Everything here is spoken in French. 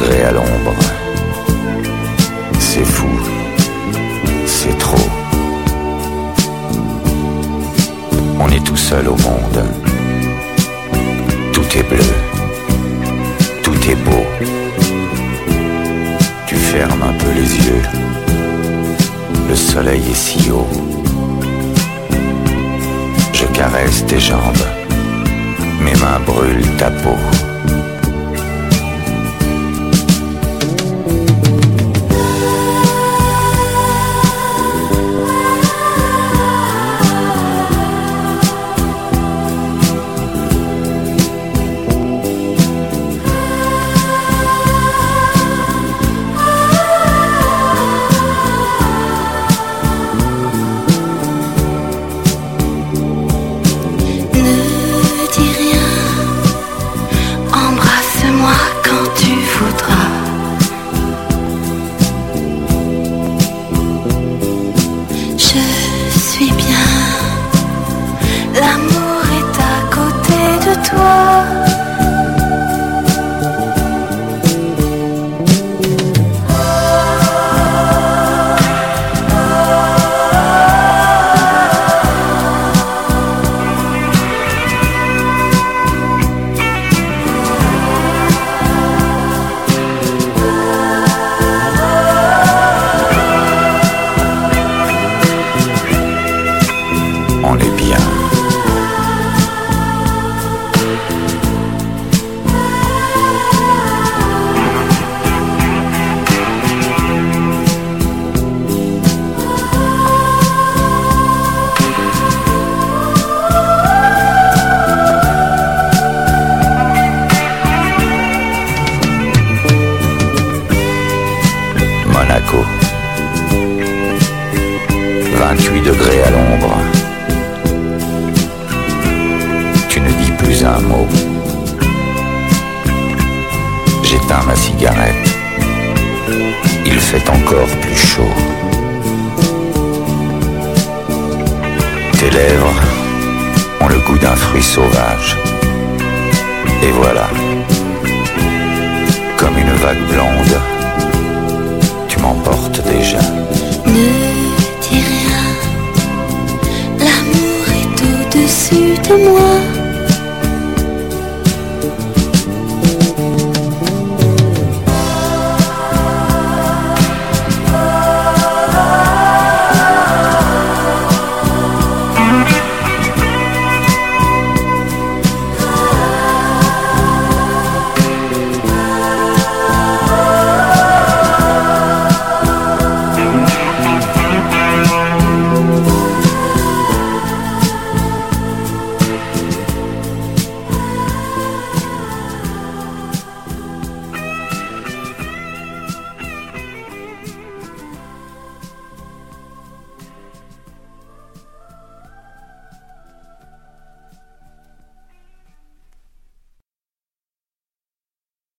degrés à l'ombre. C'est fou, c'est trop. On est tout seul au monde. Tout est bleu, tout est beau. Tu fermes un peu les yeux. Le soleil est si haut. Je caresse tes jambes. Mes mains brûlent ta peau. On est bien. Monaco. 28 degrés à l'ombre. Tu ne dis plus un mot. J'éteins ma cigarette. Il fait encore plus chaud. Tes lèvres ont le goût d'un fruit sauvage. Et voilà, comme une vague blonde,